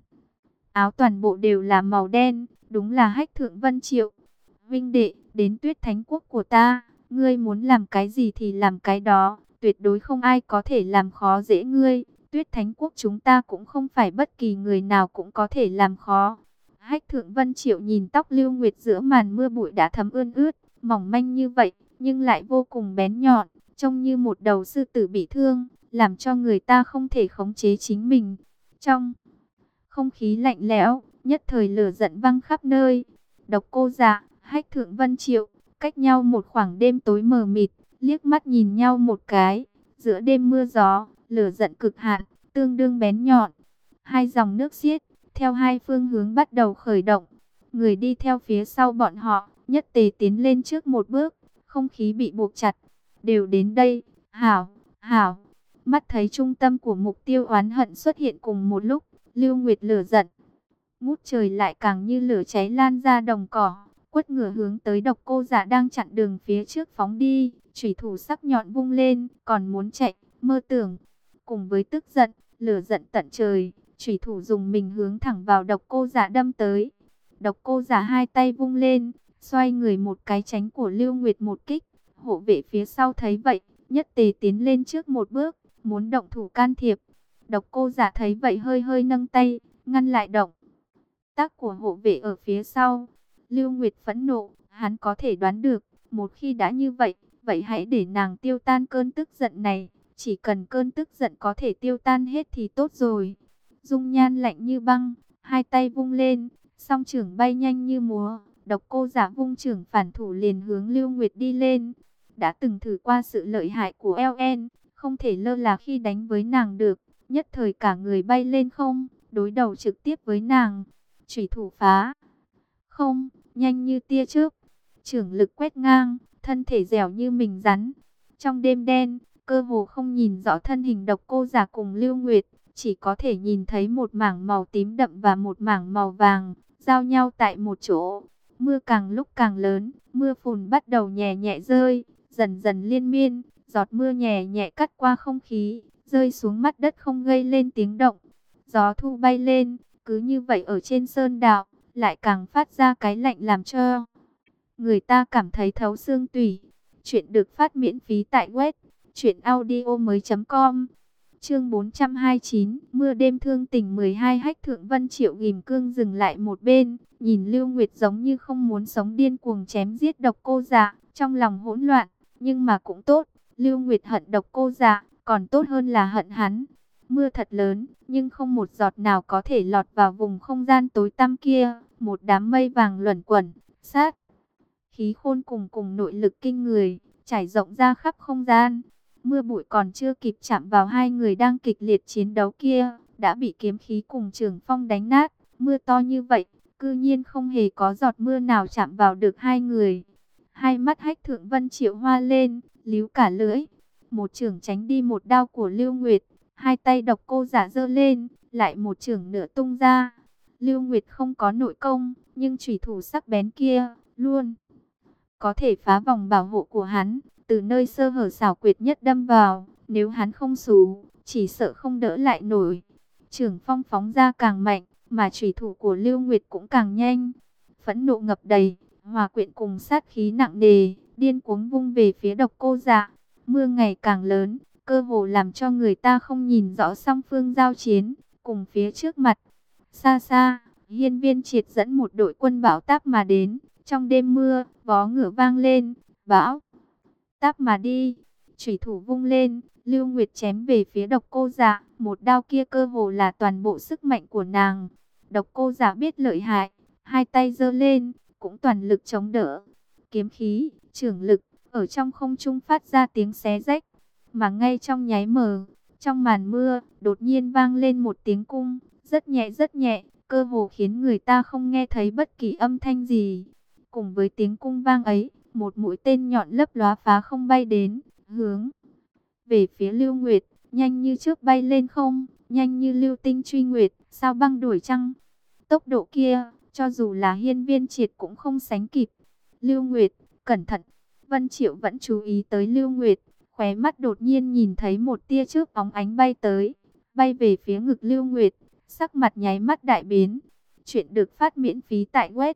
áo toàn bộ đều là màu đen, đúng là Hách Thượng Vân Triệu. Huynh đệ, đến Tuyết Thánh Quốc của ta, ngươi muốn làm cái gì thì làm cái đó, tuyệt đối không ai có thể làm khó dễ ngươi. Tuyết Thánh Quốc chúng ta cũng không phải bất kỳ người nào cũng có thể làm khó. Hách Thượng Vân Triệu nhìn tóc Lưu Nguyệt giữa màn mưa bụi đã thấm ươn ướt, mỏng manh như vậy, nhưng lại vô cùng bén nhọn, trông như một đầu sư tử bị thương, làm cho người ta không thể khống chế chính mình. Trong không khí lạnh lẽo, nhất thời lửa giận văng khắp nơi. Độc Cô Dạ, Hách Thượng Vân Triệu, cách nhau một khoảng đêm tối mờ mịt, liếc mắt nhìn nhau một cái. Giữa đêm mưa gió, lửa giận cực hạn, tương đương bén nhọn. Hai dòng nước xiết, theo hai phương hướng bắt đầu khởi động. Người đi theo phía sau bọn họ, nhất tề tiến lên trước một bước, không khí bị buộc chặt. Đều đến đây, hảo, hảo. Mắt thấy trung tâm của mục tiêu oán hận xuất hiện cùng một lúc, Lưu Nguyệt lửa giận ngút trời lại càng như lửa cháy lan ra đồng cỏ, quất ngửa hướng tới Độc Cô Dạ đang chặn đường phía trước phóng đi, chủy thủ sắc nhọn vung lên, còn muốn chạy, mơ tưởng. Cùng với tức giận, lửa giận tận trời, chủy thủ dùng mình hướng thẳng vào Độc Cô Dạ đâm tới. Độc Cô Dạ hai tay vung lên, xoay người một cái tránh của Lưu Nguyệt một kích. Hộ vệ phía sau thấy vậy, nhất tề tiến lên trước một bước, muốn động thủ can thiệp. Độc Cô Dạ thấy vậy hơi hơi nâng tay, ngăn lại động tác của hộ vệ ở phía sau. Lưu Nguyệt phẫn nộ, hắn có thể đoán được, một khi đã như vậy, vậy hãy để nàng tiêu tan cơn tức giận này. Chỉ cần cơn tức giận có thể tiêu tan hết thì tốt rồi. Dung nhan lạnh như băng, hai tay vung lên, song chưởng bay nhanh như múa. Độc Cô Dạ vung chưởng phản thủ liền hướng Lưu Nguyệt đi lên. Đã từng thử qua sự lợi hại của LN, không thể lơ là khi đánh với nàng được. Nhất thời cả người bay lên không, đối đầu trực tiếp với nàng. Chủy thủ phá không, nhanh như tia chớp, chưởng lực quét ngang, thân thể dẻo như mình rắn. Trong đêm đen, cơ hồ không nhìn rõ thân hình Độc Cô Dạ cùng Lưu Nguyệt, chỉ có thể nhìn thấy một mảng màu tím đậm và một mảng màu vàng giao nhau tại một chỗ. Mưa càng lúc càng lớn, mưa phùn bắt đầu nhẹ nhẹ rơi, dần dần liên miên, giọt mưa nhẹ nhẹ cắt qua không khí, rơi xuống mặt đất không gây lên tiếng động. Gió thu bay lên, cứ như vậy ở trên sơn đạo, lại càng phát ra cái lạnh làm cho người ta cảm thấy thấu xương tủy. Chuyện được phát miễn phí tại web truyệnaudiomoi.com. Chương 429, mưa đêm thương tình 12. Hách Thượng Vân Triệu ghim cương dừng lại một bên, nhìn Lưu Nguyệt giống như không muốn sống, điên cuồng chém giết Độc Cô Dạ, trong lòng hỗn loạn, nhưng mà cũng tốt, Lưu Nguyệt hận Độc Cô Dạ, còn tốt hơn là hận hắn. Mưa thật lớn, nhưng không một giọt nào có thể lọt vào vùng không gian tối tăm kia. Một đám mây vàng luẩn quẩn, sát khí khôn cùng nội lực kinh người, trải rộng ra khắp không gian. Mưa bụi còn chưa kịp chạm vào hai người đang kịch liệt chiến đấu kia, đã bị kiếm khí cùng trường phong đánh nát. Mưa to như vậy, cư nhiên không hề có giọt mưa nào chạm vào được hai người. Hai mắt Hách Thượng Vân Triệu hoa lên, líu cả lưỡi. Một chưởng tránh đi một đao của Lưu Nguyệt. Hai tay Độc Cô Dạ giơ lên, lại một chưởng nửa tung ra. Lưu Nguyệt không có nội công, nhưng chủy thủ sắc bén kia luôn có thể phá vòng bảo hộ của hắn, từ nơi sơ hở xảo quyệt nhất đâm vào. Nếu hắn không xú, chỉ sợ không đỡ lại nổi. Chưởng phong phóng ra càng mạnh, mà chủy thủ của Lưu Nguyệt cũng càng nhanh. Phẫn nộ ngập đầy, hòa quyện cùng sát khí nặng nề, điên cuồng vung về phía Độc Cô Dạ. Mưa ngày càng lớn, cơ hồ làm cho người ta không nhìn rõ song phương giao chiến. Cùng phía trước mặt, xa xa, Hiên Viên Triệt dẫn một đội quân bão táp mà đến. Trong đêm mưa, vó ngựa vang lên, bão táp mà đi. Chủy thủ vung lên, Lưu Nguyệt chém về phía Độc Cô Dạ. Một đao kia cơ hồ là toàn bộ sức mạnh của nàng. Độc Cô Dạ biết lợi hại, hai tay giơ lên, cũng toàn lực chống đỡ. Kiếm khí, chưởng lực, ở trong không trung phát ra tiếng xé rách. Mà ngay trong nháy mờ, trong màn mưa, đột nhiên vang lên một tiếng cung, rất nhẹ, cơ hồ khiến người ta không nghe thấy bất kỳ âm thanh gì. Cùng với tiếng cung vang ấy, một mũi tên nhọn lấp lóa phá không bay đến, hướng về phía Lưu Nguyệt, nhanh như chớp bay lên không, nhanh như lưu tinh truy nguyệt, sao băng đuổi trăng. Tốc độ kia, cho dù là Hiên Viên Triệt cũng không sánh kịp. Lưu Nguyệt, cẩn thận. Vân Triệu vẫn chú ý tới Lưu Nguyệt, khóe mắt đột nhiên nhìn thấy một tia chớp óng ánh bay tới, bay về phía ngực Lưu Nguyệt, sắc mặt nháy mắt đại biến. Chuyện được phát miễn phí tại web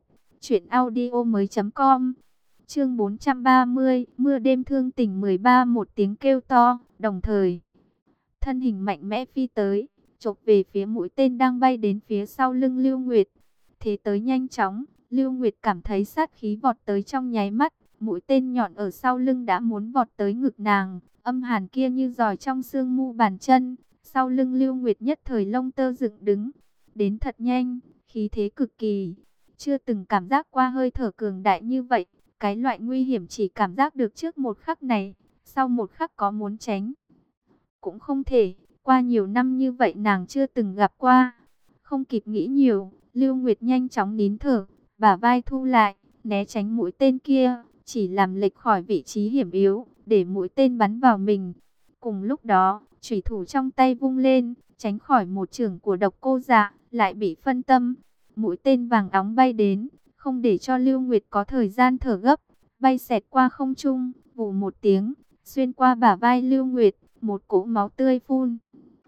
truyệnaudiomoi.com. Chương 430, mưa đêm thương tình 13, một tiếng kêu to, đồng thời thân hình mạnh mẽ phi tới, chộp về phía mũi tên đang bay đến phía sau lưng Lưu Nguyệt. Thế tới nhanh chóng, Lưu Nguyệt cảm thấy sát khí vọt tới trong nháy mắt, mũi tên nhọn ở sau lưng đã muốn vọt tới ngực nàng, âm hàn kia như giòi trong xương mu bàn chân. Sau lưng Lưu Nguyệt nhất thời lông tơ dựng đứng, đến thật nhanh, khí thế cực kỳ, chưa từng cảm giác qua hơi thở cường đại như vậy. Cái loại nguy hiểm chỉ cảm giác được trước một khắc này, sau một khắc có muốn tránh cũng không thể. Qua nhiều năm như vậy nàng chưa từng gặp qua. Không kịp nghĩ nhiều, Lưu Nguyệt nhanh chóng nín thở, bả vai thu lại, né tránh mũi tên kia, chỉ làm lệch khỏi vị trí hiểm yếu, để mũi tên bắn vào mình. Cùng lúc đó, chủy thủ trong tay vung lên, tránh khỏi một chưởng của Độc Cô Dạ, lại bị phân tâm. Mũi tên vàng óng bay đến, không để cho Lưu Nguyệt có thời gian thở gấp, bay xẹt qua không trung, vù một tiếng, xuyên qua bả vai Lưu Nguyệt, một cỗ máu tươi phun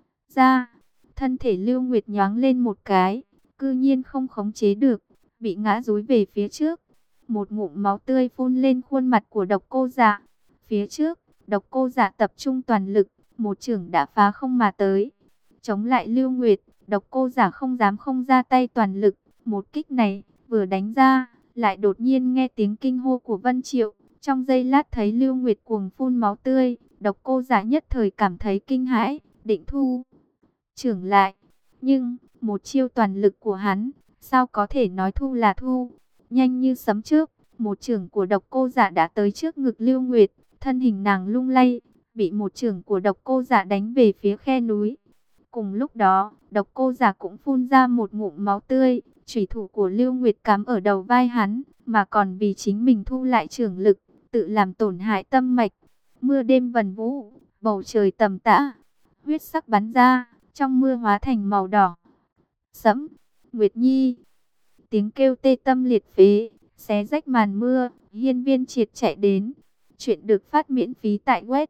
ra. Thân thể Lưu Nguyệt nhoáng lên một cái, cư nhiên không khống chế được, bị ngã dúi về phía trước. Một ngụm máu tươi phun lên khuôn mặt của Độc Cô Dạ. Phía trước, Độc Cô Dạ tập trung toàn lực, một chưởng đã phá không mà tới. Chống lại Lưu Nguyệt, Độc Cô Dạ không dám không ra tay toàn lực. Một kích này, vừa đánh ra, lại đột nhiên nghe tiếng kinh hô của Vân Triệu. Trong giây lát thấy Lưu Nguyệt cuồng phun máu tươi, Độc Cô Dạ nhất thời cảm thấy kinh hãi, định thu chưởng lại. Nhưng, một chiêu toàn lực của hắn, sao có thể nói thu là thu. Nhanh như sấm chớp, một chưởng của Độc Cô Dạ đã tới trước ngực Lưu Nguyệt, thân hình nàng lung lay, bị một chưởng của Độc Cô Dạ đánh về phía khe núi. Cùng lúc đó, Độc Cô Dạ cũng phun ra một ngụm máu tươi, chủy thủ của Lưu Nguyệt cắm ở đầu vai hắn, mà còn vì chính mình thu lại chưởng lực, tự làm tổn hại tâm mạch. Mưa đêm vần vũ, bầu trời tầm tã, huyết sắc bắn ra, trong mưa hóa thành màu đỏ sẫm. Nguyệt Nhi, tiếng kêu tê tâm liệt phế, xé rách màn mưa. Hiên Viên Triệt chạy đến. Chuyện được phát miễn phí tại web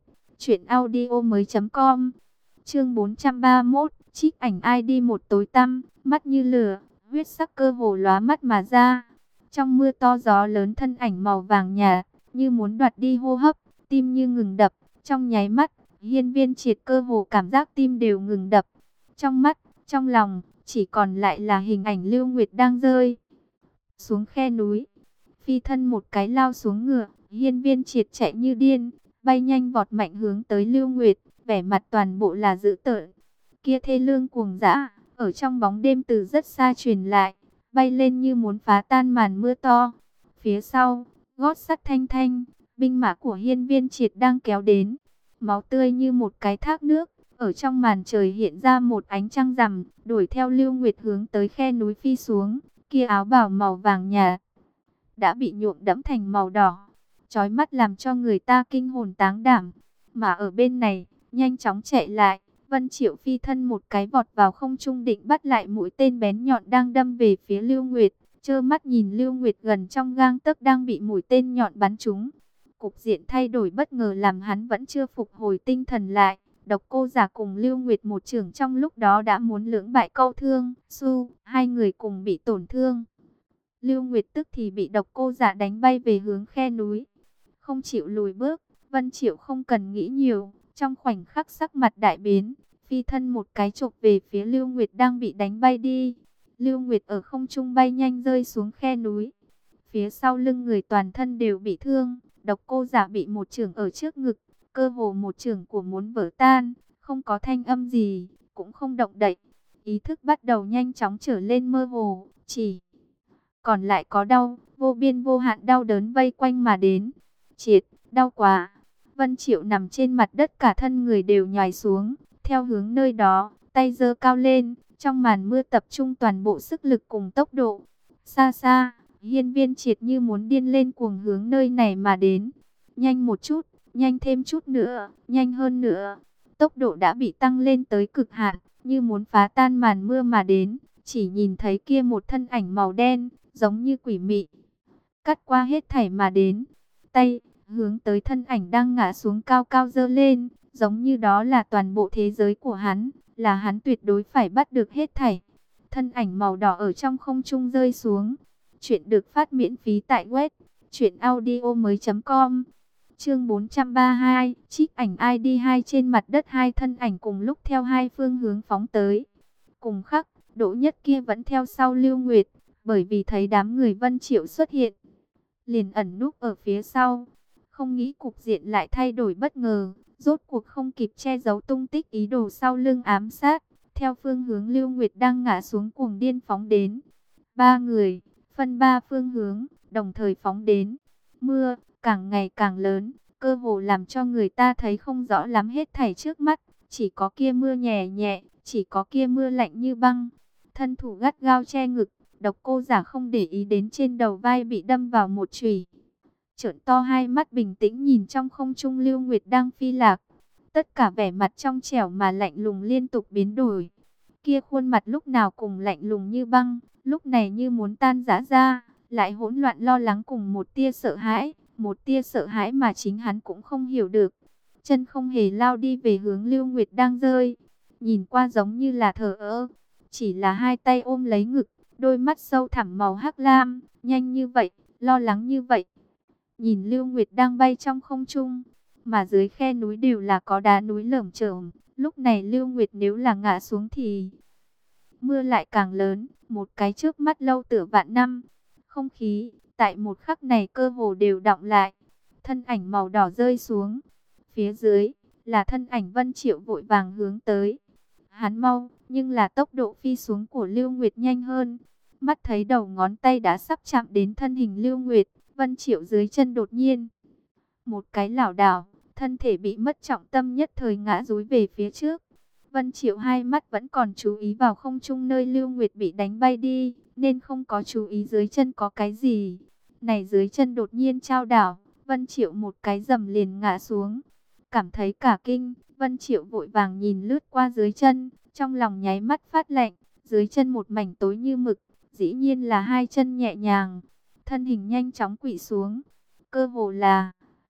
truyệnaudiomoi.com. Chương 431, trích ảnh ID một tối tăm, mắt như lửa, huyết sắc cơ hồ lóa mắt mà ra. Trong mưa to gió lớn, thân ảnh màu vàng nhạt, như muốn đoạt đi hô hấp, tim như ngừng đập. Trong nháy mắt, Hiên Viên Triệt cơ hồ cảm giác tim đều ngừng đập. Trong mắt, trong lòng, chỉ còn lại là hình ảnh Lưu Nguyệt đang rơi xuống khe núi. Phi thân một cái lao xuống ngựa, Hiên Viên Triệt chạy như điên, bay nhanh vọt mạnh hướng tới Lưu Nguyệt, vẻ mặt toàn bộ là dữ tợn. Kia thê lương cuồng dã, ở trong bóng đêm từ rất xa truyền lại, bay lên như muốn phá tan màn mưa to. Phía sau, gót sắt thanh thanh, binh mã của Hiên Viên Triệt đang kéo đến. Máu tươi như một cái thác nước, ở trong màn trời hiện ra một ánh trăng rằm, đuổi theo Lưu Nguyệt hướng tới khe núi phi xuống. Kia áo bào màu vàng nhạt đã bị nhuộm đẫm thành màu đỏ, chói mắt làm cho người ta kinh hồn táng đảm. Mà ở bên này, nhanh chóng chạy lại, Vân Triệu phi thân một cái vọt vào không trung định bắt lại mũi tên bén nhọn đang đâm về phía Lưu Nguyệt. Trơ mắt nhìn Lưu Nguyệt gần trong gang tấc đang bị mũi tên nhọn bắn trúng. Cục diện thay đổi bất ngờ làm hắn vẫn chưa phục hồi tinh thần lại. Độc Cô Dạ cùng Lưu Nguyệt một chưởng trong lúc đó đã muốn lưỡng bại câu thương, hai người cùng bị tổn thương. Lưu Nguyệt tức thì bị Độc Cô Giả đánh bay về hướng khe núi. Không chịu lùi bước, Vân Triệu không cần nghĩ nhiều, trong khoảnh khắc sắc mặt đại biến, phi thân một cái chộp về phía Lưu Nguyệt đang bị đánh bay đi. Lưu Nguyệt ở không trung bay nhanh rơi xuống khe núi. Phía sau lưng người toàn thân đều bị thương, Độc Cô Giả bị một chưởng ở trước ngực, cơ hồ một chưởng của muốn vỡ tan, không có thanh âm gì, cũng không động đậy. Ý thức bắt đầu nhanh chóng trở lên mơ hồ, chỉ còn lại có đau, vô biên vô hạn đau đớn vây quanh mà đến. Triệt, đau quá. Vân Triệu nằm trên mặt đất, cả thân người đều nhòi xuống, theo hướng nơi đó, tay giơ cao lên, trong màn mưa tập trung toàn bộ sức lực cùng tốc độ. Xa xa, Hiên Viên Triệt như muốn điên lên cuồng hướng nơi này mà đến. Nhanh một chút, nhanh thêm chút nữa, nhanh hơn nữa. Tốc độ đã bị tăng lên tới cực hạn, như muốn phá tan màn mưa mà đến. Chỉ nhìn thấy kia một thân ảnh màu đen, giống như quỷ mị, cắt qua hết thảy mà đến. Tay hướng tới thân ảnh đang ngã xuống cao cao giơ lên, giống như đó là toàn bộ thế giới của hắn, là hắn tuyệt đối phải bắt được hết thảy. Thân ảnh màu đỏ ở trong không trung rơi xuống. Chuyện được phát miễn phí tại web truyệnaudiomoi.com. Chương 432, trích ảnh ID 2. Trên mặt đất hai thân ảnh cùng lúc theo hai phương hướng phóng tới. Cùng khắc, Đỗ Nhất kia vẫn theo sau Lưu Nguyệt, bởi vì thấy đám người Vân Triệu xuất hiện, liền ẩn núp ở phía sau. Không nghĩ cục diện lại thay đổi bất ngờ, rốt cuộc không kịp che giấu tung tích, ý đồ sau lưng ám sát, theo phương hướng Lưu Nguyệt đang ngã xuống cuồng điên phóng đến. Ba người, phân ba phương hướng, đồng thời phóng đến. Mưa càng ngày càng lớn, cơ hồ làm cho người ta thấy không rõ lắm hết thảy trước mắt, chỉ có kia mưa nhẹ nhẹ, chỉ có kia mưa lạnh như băng. Thân thủ gắt gao che ngực, Độc Cô Giả không để ý đến trên đầu vai bị đâm vào một chùy, trợn to hai mắt bình tĩnh nhìn trong không trung Lưu Nguyệt đang phi lạc. Tất cả vẻ mặt trong trẻo mà lạnh lùng liên tục biến đổi. Kia khuôn mặt lúc nào cùng lạnh lùng như băng, lúc này như muốn tan rã ra, lại hỗn loạn lo lắng cùng một tia sợ hãi mà chính hắn cũng không hiểu được. Chân không hề lao đi về hướng Lưu Nguyệt đang rơi, nhìn qua giống như là thờ ơ, chỉ là hai tay ôm lấy ngực, đôi mắt sâu thẳm màu hắc lam, nhanh như vậy, lo lắng như vậy. Nhìn Lưu Nguyệt đang bay trong không trung, mà dưới khe núi đều là có đá núi lởm chởm, lúc này Lưu Nguyệt nếu là ngã xuống thì mưa lại càng lớn, một cái trước mắt lâu tựa vạn năm. Không khí tại một khắc này cơ hồ đều đọng lại. Thân ảnh màu đỏ rơi xuống, phía dưới là thân ảnh Vân Triệu vội vàng hướng tới. Hắn mau, nhưng là tốc độ phi xuống của Lưu Nguyệt nhanh hơn. Mắt thấy đầu ngón tay đã sắp chạm đến thân hình Lưu Nguyệt, Vân Triệu dưới chân đột nhiên một cái lảo đảo, thân thể bị mất trọng tâm, nhất thời ngã dúi về phía trước. Vân Triệu hai mắt vẫn còn chú ý vào không trung nơi Lưu Nguyệt bị đánh bay đi, nên không có chú ý dưới chân có cái gì. Này dưới chân đột nhiên chao đảo, Vân Triệu một cái dầm liền ngã xuống. Cảm thấy cả kinh, Vân Triệu vội vàng nhìn lướt qua dưới chân, trong lòng nháy mắt phát lạnh, dưới chân một mảnh tối như mực, dĩ nhiên là hai chân nhẹ nhàng, thân hình nhanh chóng quỵ xuống, cơ hồ là